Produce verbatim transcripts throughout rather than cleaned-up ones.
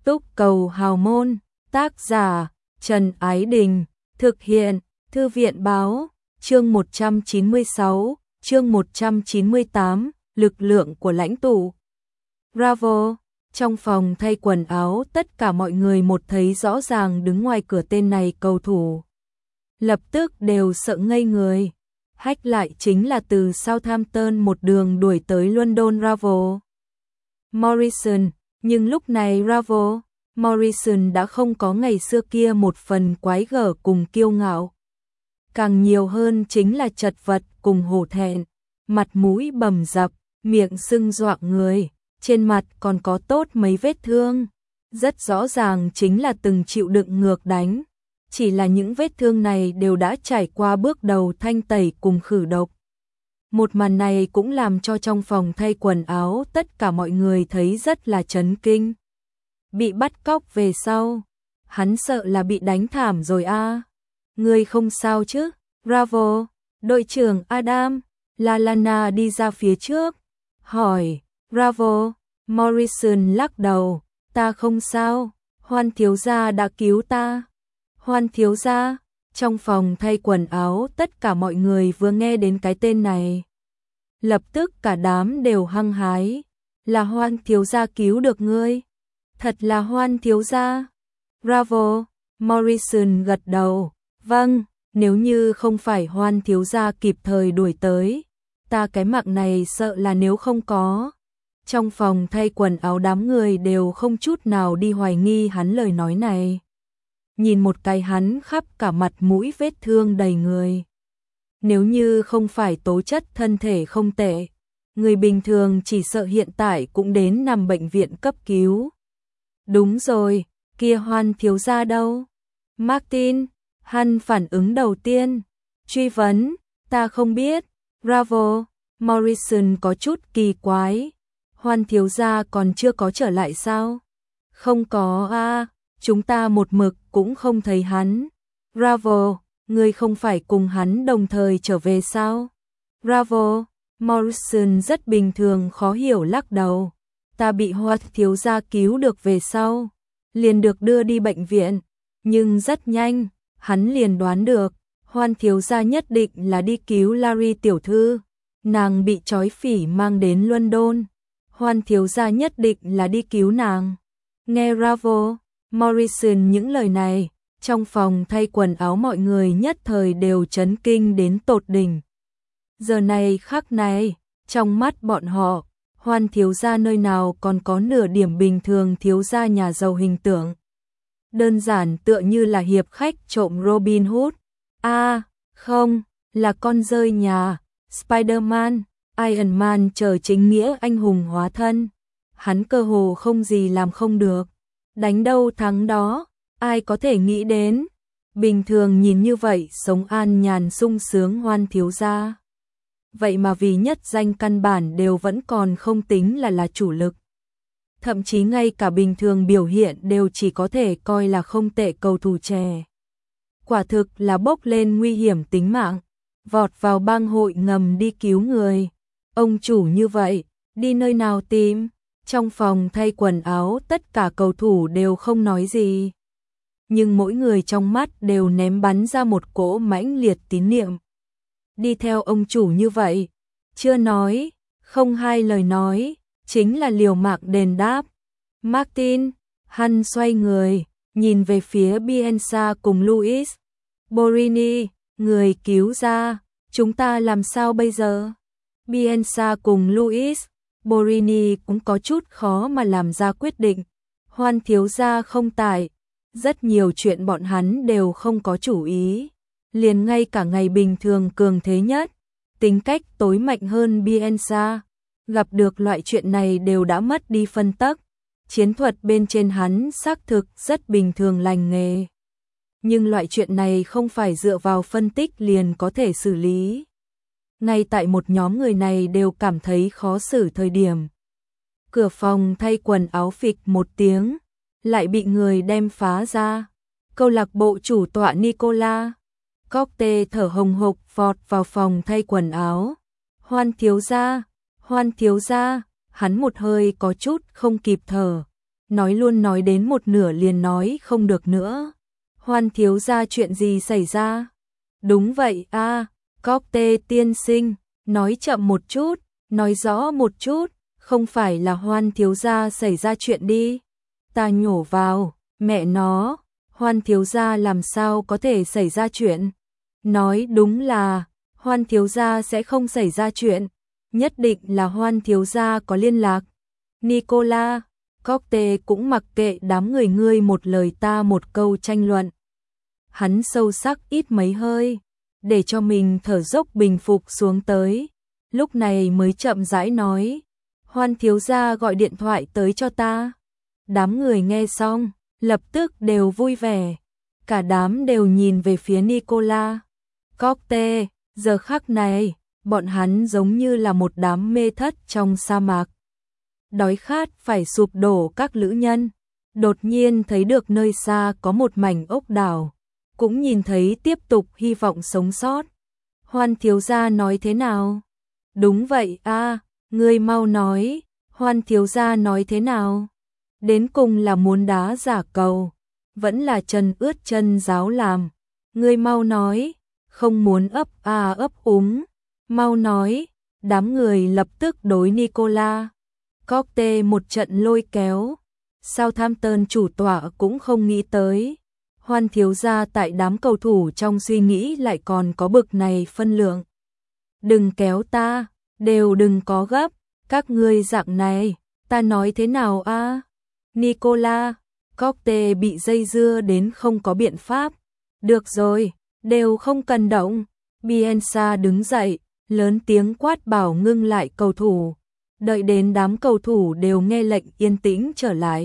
Túc Cầu Hào Môn, tác giả Trần Ái Đình, thực hiện Thư viện Báo, chương một trăm chín mươi sáu, chương một trăm chín mươi tám, lực lượng của lãnh tụ. Bravo, trong phòng thay quần áo tất cả mọi người một thấy rõ ràng đứng ngoài cửa tên này cầu thủ. Lập tức đều sợ ngây người. Hách lại chính là từ Southampton một đường đuổi tới London Bravo Morrison, nhưng lúc này Bravo Morrison đã không có ngày xưa kia một phần quái gở cùng kiêu ngạo. Càng nhiều hơn chính là chật vật cùng hổ thẹn, mặt mũi bầm dập, miệng sưng doạng người, trên mặt còn có tốt mấy vết thương. Rất rõ ràng chính là từng chịu đựng ngược đánh. Chỉ là những vết thương này đều đã trải qua bước đầu thanh tẩy cùng khử độc. Một màn này cũng làm cho trong phòng thay quần áo tất cả mọi người thấy rất là chấn kinh. Bị bắt cóc về sau, hắn sợ là bị đánh thảm rồi a. À. Người không sao chứ? Bravo, đội trưởng Adam, Lallana đi ra phía trước, hỏi. Bravo, Morrison lắc đầu, ta không sao, Hoan thiếu gia đã cứu ta. Hoan thiếu gia, trong phòng thay quần áo tất cả mọi người vừa nghe đến cái tên này. Lập tức cả đám đều hăng hái, là Hoan thiếu gia cứu được ngươi. Thật là Hoan thiếu gia. Bravo, Morrison gật đầu, vâng, nếu như không phải Hoan thiếu gia kịp thời đuổi tới, ta cái mạng này sợ là nếu không có. Trong phòng thay quần áo đám người đều không chút nào đi hoài nghi hắn lời nói này. Nhìn một cái hắn khắp cả mặt mũi vết thương đầy người. Nếu như không phải tố chất thân thể không tệ, người bình thường chỉ sợ hiện tại cũng đến nằm bệnh viện cấp cứu. Đúng rồi, kia Hoan thiếu gia đâu? Martin, hắn phản ứng đầu tiên. Truy vấn, ta không biết. Bravo, Morrison có chút kỳ quái. Hoan thiếu gia còn chưa có trở lại sao? Không có a, à, chúng ta một mực cũng không thấy hắn. Bravo, ngươi không phải cùng hắn đồng thời trở về sao? Bravo, Morrison rất bình thường khó hiểu lắc đầu. Ta bị Hoan thiếu gia cứu được về sau, liền được đưa đi bệnh viện, nhưng rất nhanh, hắn liền đoán được, Hoan thiếu gia nhất định là đi cứu Larry tiểu thư, nàng bị trói phỉ mang đến London. Hoan thiếu gia nhất định là đi cứu nàng. Nghe Bravo, Morrison những lời này, trong phòng thay quần áo mọi người nhất thời đều chấn kinh đến tột đỉnh. Giờ này khắc này, trong mắt bọn họ, Hoan thiếu gia nơi nào còn có nửa điểm bình thường thiếu gia nhà giàu hình tượng. Đơn giản tựa như là hiệp khách trộm Robin Hood. A, à, không, là con rơi nhà, Spider-Man, Iron Man chờ chính nghĩa anh hùng hóa thân. Hắn cơ hồ không gì làm không được. Đánh đâu thắng đó, ai có thể nghĩ đến. Bình thường nhìn như vậy sống an nhàn sung sướng Hoan thiếu gia. Vậy mà vì nhất danh căn bản đều vẫn còn không tính là là chủ lực. Thậm chí ngay cả bình thường biểu hiện đều chỉ có thể coi là không tệ cầu thủ trẻ. Quả thực là bốc lên nguy hiểm tính mạng, vọt vào bang hội ngầm đi cứu người. Ông chủ như vậy, đi nơi nào tìm? Trong phòng thay quần áo tất cả cầu thủ đều không nói gì. Nhưng mỗi người trong mắt đều ném bắn ra một cỗ mãnh liệt tín niệm. Đi theo ông chủ như vậy, chưa nói, không hai lời nói, chính là liều mạng đền đáp. Martin, hắn xoay người, nhìn về phía Bielsa cùng Luis. Borini, người cứu ra, chúng ta làm sao bây giờ? Bielsa cùng Luis, Borini cũng có chút khó mà làm ra quyết định. Hoan thiếu gia không tại, rất nhiều chuyện bọn hắn đều không có chủ ý. Liền ngay cả ngày bình thường cường thế nhất, tính cách tối mạnh hơn Bielsa, gặp được loại chuyện này đều đã mất đi phân tắc. Chiến thuật bên trên hắn xác thực rất bình thường lành nghề. Nhưng loại chuyện này không phải dựa vào phân tích liền có thể xử lý. Ngay tại một nhóm người này đều cảm thấy khó xử thời điểm. Cửa phòng thay quần áo phịch một tiếng, lại bị người đem phá ra. Câu lạc bộ chủ tọa Nicola Cockte thở hồng hộc vọt vào phòng thay quần áo. Hoan thiếu gia, Hoan thiếu gia, hắn một hơi có chút không kịp thở. nói luôn nói đến một nửa liền nói không được nữa. Hoan thiếu gia chuyện gì xảy ra? Đúng vậy a, à, Cocktail tiên sinh, nói chậm một chút, nói rõ một chút, không phải là Hoan thiếu gia xảy ra chuyện đi. Ta nhổ vào, mẹ nó, Hoan thiếu gia làm sao có thể xảy ra chuyện? Nói đúng là, Hoan thiếu gia sẽ không xảy ra chuyện, nhất định là Hoan thiếu gia có liên lạc. Nicola, Cocktail cũng mặc kệ đám người ngươi một lời ta một câu tranh luận. Hắn sâu sắc ít mấy hơi, để cho mình thở dốc bình phục xuống tới. Lúc này mới chậm rãi nói, Hoan thiếu gia gọi điện thoại tới cho ta. Đám người nghe xong, lập tức đều vui vẻ. Cả đám đều nhìn về phía Nicola. Cocktail, giờ khắc này, bọn hắn giống như là một đám mê thất trong sa mạc. Đói khát phải sụp đổ các lữ nhân. Đột nhiên thấy được nơi xa có một mảnh ốc đảo. Cũng nhìn thấy tiếp tục hy vọng sống sót. Hoan thiếu gia nói thế nào? Đúng vậy a, à, ngươi mau nói, Hoan thiếu gia nói thế nào? Đến cùng là muốn đá giả cầu, vẫn là chân ướt chân ráo làm. Ngươi mau nói, không muốn ấp a à ấp úng, mau nói. Đám người lập tức đối Nicola. Cocktail một trận lôi kéo. Southampton chủ tọa cũng không nghĩ tới. Hoan thiếu gia tại đám cầu thủ trong suy nghĩ lại còn có bực này phân lượng. Đừng kéo ta, đều đừng có gấp, các ngươi dạng này, ta nói thế nào a? À? Nicola, Cocktail bị dây dưa đến không có biện pháp. Được rồi, đều không cần động. Bielsa đứng dậy, lớn tiếng quát bảo ngưng lại cầu thủ. Đợi đến đám cầu thủ đều nghe lệnh yên tĩnh trở lại.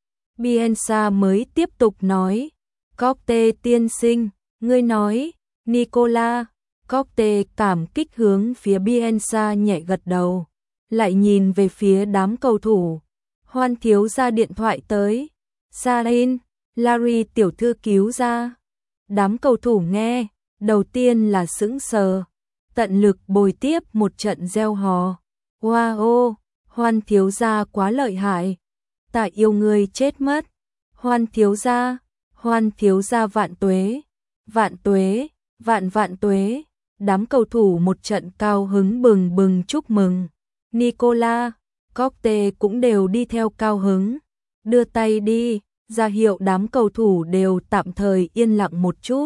Bielsa mới tiếp tục nói, Cocktail tiên sinh, ngươi nói. Nicola, Cocktail cảm kích hướng phía Bielsa nhẹ gật đầu, lại nhìn về phía đám cầu thủ. Hoan thiếu gia điện thoại tới. Sarin, Larry tiểu thư cứu ra. Đám cầu thủ nghe, đầu tiên là sững sờ, tận lực bồi tiếp một trận reo hò. Wow, Hoan thiếu gia quá lợi hại. Ta yêu người chết mất. Hoan thiếu gia, Hoan thiếu gia vạn tuế, vạn tuế, vạn vạn tuế. Đám cầu thủ một trận cao hứng bừng bừng chúc mừng. Nicola, Cocktail cũng đều đi theo cao hứng. Đưa tay đi, ra hiệu đám cầu thủ đều tạm thời yên lặng một chút.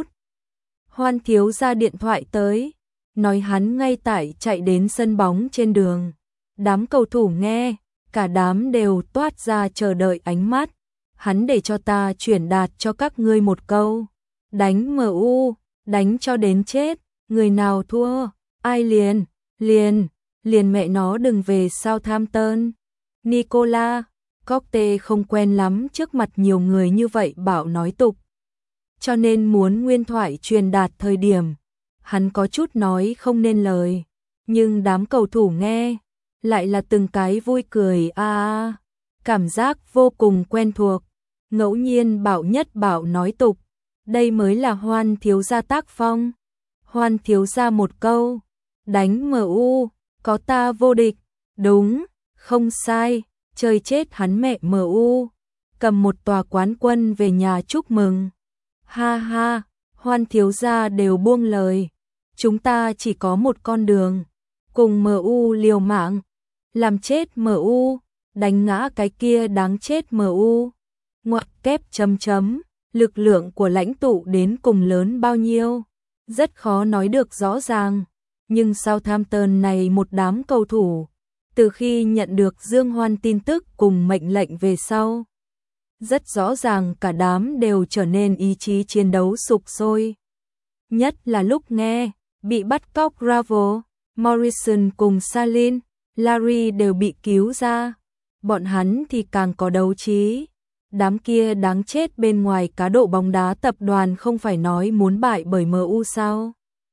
Hoan thiếu gia điện thoại tới, nói hắn ngay tại chạy đến sân bóng trên đường. Đám cầu thủ nghe, cả đám đều toát ra chờ đợi ánh mắt. Hắn để cho ta chuyển đạt cho các ngươi một câu. Đánh em u, đánh cho đến chết. Người nào thua, ai liền, liền, liền mẹ nó đừng về Southampton. Nicola, Cocktail không quen lắm trước mặt nhiều người như vậy bảo nói tục. Cho nên muốn nguyên thoại truyền đạt thời điểm, hắn có chút nói không nên lời. Nhưng đám cầu thủ nghe, lại là từng cái vui cười a à, cảm giác vô cùng quen thuộc. Ngẫu nhiên bảo nhất bảo nói tục, đây mới là Hoan thiếu gia tác phong. Hoan thiếu gia một câu, đánh em u, có ta vô địch. Đúng, không sai, chơi chết hắn mẹ em u. Cầm một tòa quán quân về nhà chúc mừng. Ha ha, Hoan thiếu gia đều buông lời. Chúng ta chỉ có một con đường, cùng em u liều mạng, làm chết em u, đánh ngã cái kia đáng chết em u. Ngoặc kép chấm chấm, lực lượng của lãnh tụ đến cùng lớn bao nhiêu? Rất khó nói được rõ ràng, nhưng Southampton này một đám cầu thủ, từ khi nhận được Dương Hoan tin tức cùng mệnh lệnh về sau, rất rõ ràng cả đám đều trở nên ý chí chiến đấu sục sôi. Nhất là lúc nghe, bị bắt cóc Gravel, Morrison cùng Salin, Larry đều bị cứu ra, bọn hắn thì càng có đấu trí. Đám kia đáng chết bên ngoài cá độ bóng đá tập đoàn không phải nói muốn bại bởi em u sao?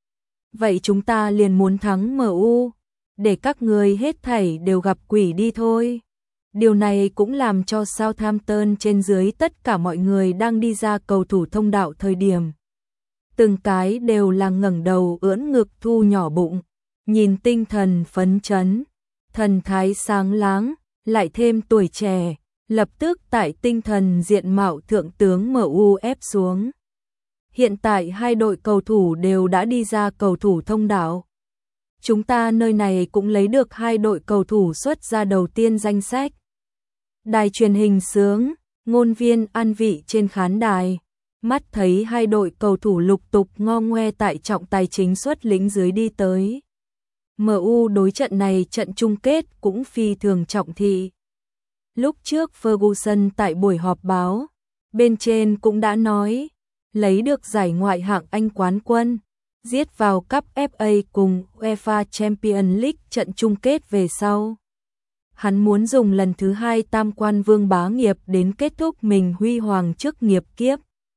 Vậy chúng ta liền muốn thắng em u, để các người hết thảy đều gặp quỷ đi thôi. Điều này cũng làm cho Southampton trên dưới tất cả mọi người đang đi ra cầu thủ thông đạo thời điểm. Từng cái đều là ngẩng đầu ưỡn ngực thu nhỏ bụng, nhìn tinh thần phấn chấn, thần thái sáng láng, lại thêm tuổi trẻ. lập tức tại tinh thần diện mạo thượng tướng em u ép xuống. Hiện tại hai đội cầu thủ đều đã đi ra cầu thủ thông đạo. Chúng ta nơi này cũng lấy được hai đội cầu thủ xuất ra đầu tiên danh sách. Đài truyền hình sướng, ngôn viên an vị trên khán đài. Mắt thấy hai đội cầu thủ lục tục ngo ngoe tại trọng tài chính xuất lĩnh dưới đi tới. em u đối trận này trận chung kết cũng phi thường trọng thị. Lúc trước Ferguson tại buổi họp báo, bên trên cũng đã nói, lấy được giải ngoại hạng Anh quán quân, giết vào cúp ép a cùng UEFA Champions League trận chung kết về sau. Hắn muốn dùng lần thứ hai tam quan vương bá nghiệp đến kết thúc mình huy hoàng chức nghiệp kiếp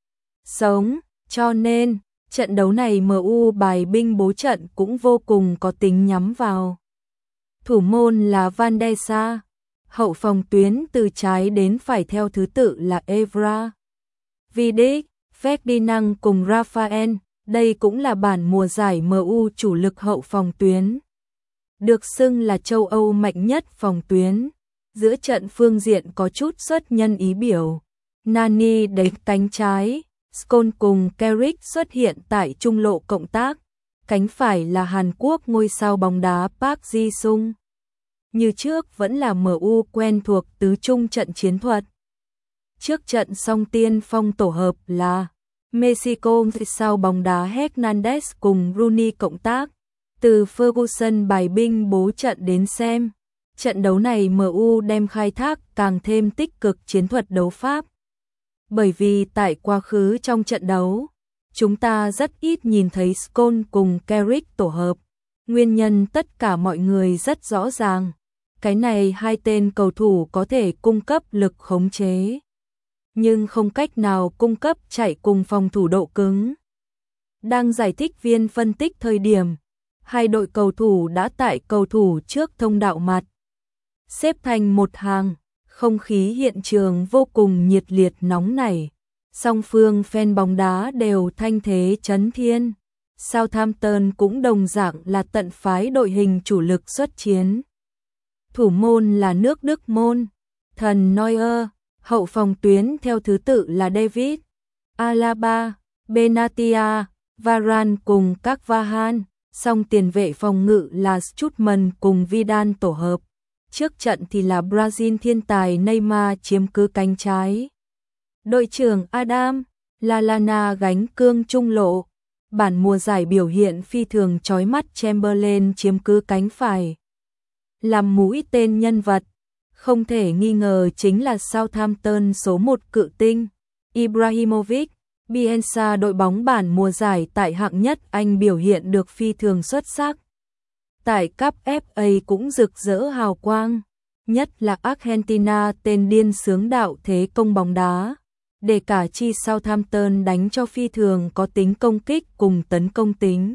sống, cho nên trận đấu này em u bài binh bố trận cũng vô cùng có tính nhắm vào. Thủ môn là Van der Sar, hậu phòng tuyến từ trái đến phải theo thứ tự là Evra, Vidic, Ferdinand cùng Rafael. Đây cũng là bản mùa giải em u chủ lực hậu phòng tuyến. Được xưng là châu Âu mạnh nhất phòng tuyến. Giữa trận phương diện có chút xuất nhân ý biểu. Nani đánh cánh trái, Scholes cùng Carrick xuất hiện tại trung lộ cộng tác. Cánh phải là Hàn Quốc ngôi sao bóng đá Park Ji-sung. Như trước vẫn là em u quen thuộc tứ trung trận chiến thuật. Trước trận song tiên phong tổ hợp là Mexico sau bóng đá Hernandez cùng Rooney cộng tác. Từ Ferguson bài binh bố trận đến xem, trận đấu này em u đem khai thác càng thêm tích cực chiến thuật đấu pháp. Bởi vì tại quá khứ trong trận đấu, chúng ta rất ít nhìn thấy Scholes cùng Carrick tổ hợp. Nguyên nhân tất cả mọi người rất rõ ràng. Cái này hai tên cầu thủ có thể cung cấp lực khống chế, nhưng không cách nào cung cấp chạy cùng phòng thủ độ cứng. Đang giải thích viên phân tích thời điểm, hai đội cầu thủ đã tại cầu thủ trước thông đạo mặt. Xếp thành một hàng, không khí hiện trường vô cùng nhiệt liệt nóng nảy. Song phương fan bóng đá đều thanh thế chấn thiên. Southampton cũng đồng dạng là tận phái đội hình chủ lực xuất chiến. Thủ môn là nước Đức môn, thần Neuer. Hậu phòng tuyến theo thứ tự là David, Alaba, Benatia, Varane cùng Carvajal, song tiền vệ phòng ngự là Strootman cùng Vidal tổ hợp. Trước trận thì là Brazil thiên tài Neymar chiếm cứ cánh trái. Đội trưởng Adam Lallana gánh cương trung lộ. Bản mùa giải biểu hiện phi thường chói mắt Chamberlain chiếm cứ cánh phải. Làm mũi tên nhân vật, không thể nghi ngờ chính là Southampton số một cự tinh, Ibrahimovic. Bielsa đội bóng bản mùa giải tại hạng nhất Anh biểu hiện được phi thường xuất sắc. Tại cúp ép a cũng rực rỡ hào quang, nhất là Argentina tên điên sướng đạo thế công bóng đá, để cả chi Southampton đánh cho phi thường có tính công kích cùng tấn công tính.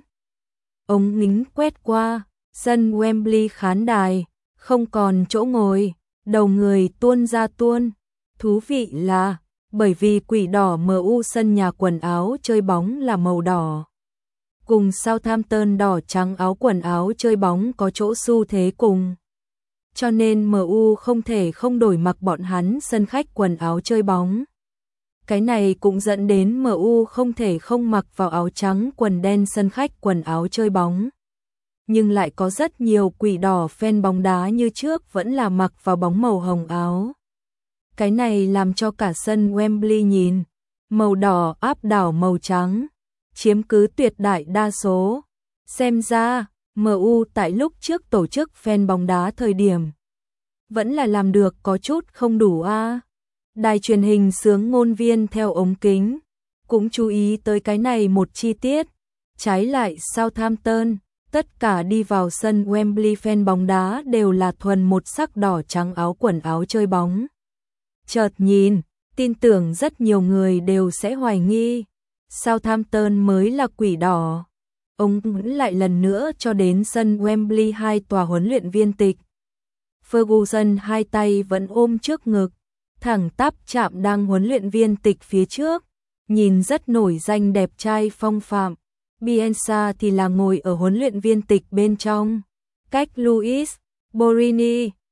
Ống ngính quét qua, sân Wembley khán đài, không còn chỗ ngồi, đầu người tuôn ra tuôn. Thú vị là, bởi vì quỷ đỏ em u sân nhà quần áo chơi bóng là màu đỏ. Cùng Southampton đỏ trắng áo quần áo chơi bóng có chỗ xu thế cùng. Cho nên em u không thể không đổi mặc bọn hắn sân khách quần áo chơi bóng. Cái này cũng dẫn đến em u không thể không mặc vào áo trắng quần đen sân khách quần áo chơi bóng. Nhưng lại có rất nhiều quỷ đỏ fan bóng đá như trước vẫn là mặc vào bóng màu hồng áo. Cái này làm cho cả sân Wembley nhìn, màu đỏ áp đảo màu trắng, chiếm cứ tuyệt đại đa số. Xem ra, em u tại lúc trước tổ chức fan bóng đá thời điểm, vẫn là làm được có chút không đủ a. À. Đài truyền hình sướng ngôn viên theo ống kính, cũng chú ý tới cái này một chi tiết. Trái lại Southampton, tất cả đi vào sân Wembley fan bóng đá đều là thuần một sắc đỏ trắng áo quần áo chơi bóng. Chợt nhìn, tin tưởng rất nhiều người đều sẽ hoài nghi, Southampton mới là quỷ đỏ. Ông lại lần nữa cho đến sân Wembley hai tòa huấn luyện viên tịch. Ferguson hai tay vẫn ôm trước ngực, thẳng tắp chạm đang huấn luyện viên tịch phía trước, nhìn rất nổi danh đẹp trai phong phạm. Bielsa thì là ngồi ở huấn luyện viên tịch bên trong, cách Luis Borini,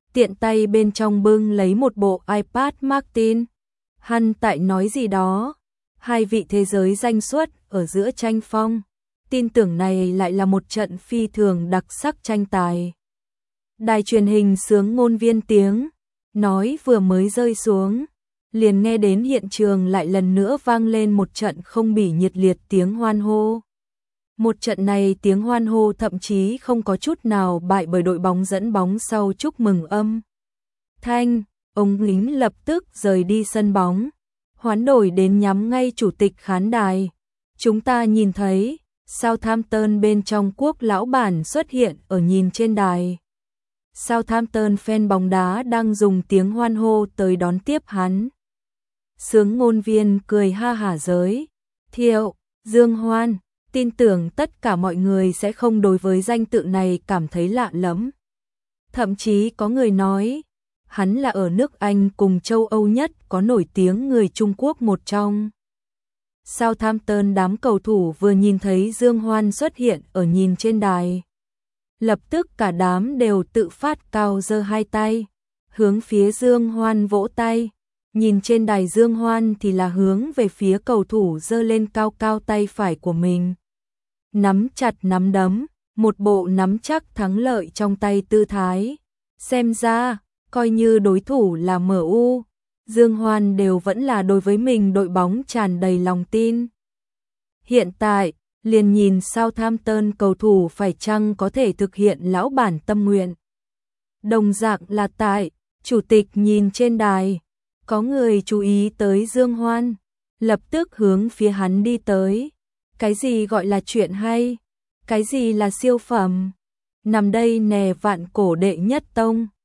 tiện tay bên trong bưng lấy một bộ iPad Martin. Hắn tại nói gì đó, hai vị thế giới danh xuất ở giữa tranh phong. Tin tưởng này lại là một trận phi thường đặc sắc tranh tài. Đài truyền hình xướng ngôn viên tiếng nói vừa mới rơi xuống, liền nghe đến hiện trường lại lần nữa vang lên một trận không bỉ nhiệt liệt tiếng hoan hô. Một trận này tiếng hoan hô thậm chí không có chút nào bại bởi đội bóng dẫn bóng sau chúc mừng âm thanh. Ông lính lập tức rời đi sân bóng, hoán đổi đến nhắm ngay chủ tịch khán đài. Chúng ta nhìn thấy Southampton bên trong quốc lão bản xuất hiện ở nhìn trên đài. Southampton fan bóng đá đang dùng tiếng hoan hô tới đón tiếp hắn. Xướng ngôn viên cười ha hả giới thiệu, Dương Hoan, tin tưởng tất cả mọi người sẽ không đối với danh tự này cảm thấy lạ lẫm. Thậm chí có người nói, hắn là ở nước Anh cùng châu Âu nhất có nổi tiếng người Trung Quốc một trong. Southampton đám cầu thủ vừa nhìn thấy Dương Hoan xuất hiện ở nhìn trên đài, lập tức cả đám đều tự phát cao giơ hai tay, hướng phía Dương Hoan vỗ tay. Nhìn trên đài Dương Hoan thì là hướng về phía cầu thủ giơ lên cao cao tay phải của mình. Nắm chặt nắm đấm, một bộ nắm chắc thắng lợi trong tay tư thái. Xem ra, coi như đối thủ là em u, Dương Hoan đều vẫn là đối với mình đội bóng tràn đầy lòng tin. Hiện tại, liền nhìn Southampton cầu thủ phải chăng có thể thực hiện lão bản tâm nguyện. Đồng dạng là tại, chủ tịch nhìn trên đài, có người chú ý tới Dương Hoan, lập tức hướng phía hắn đi tới. Cái gì gọi là chuyện hay? Cái gì là siêu phẩm? Nằm đây nè vạn cổ đệ nhất tông.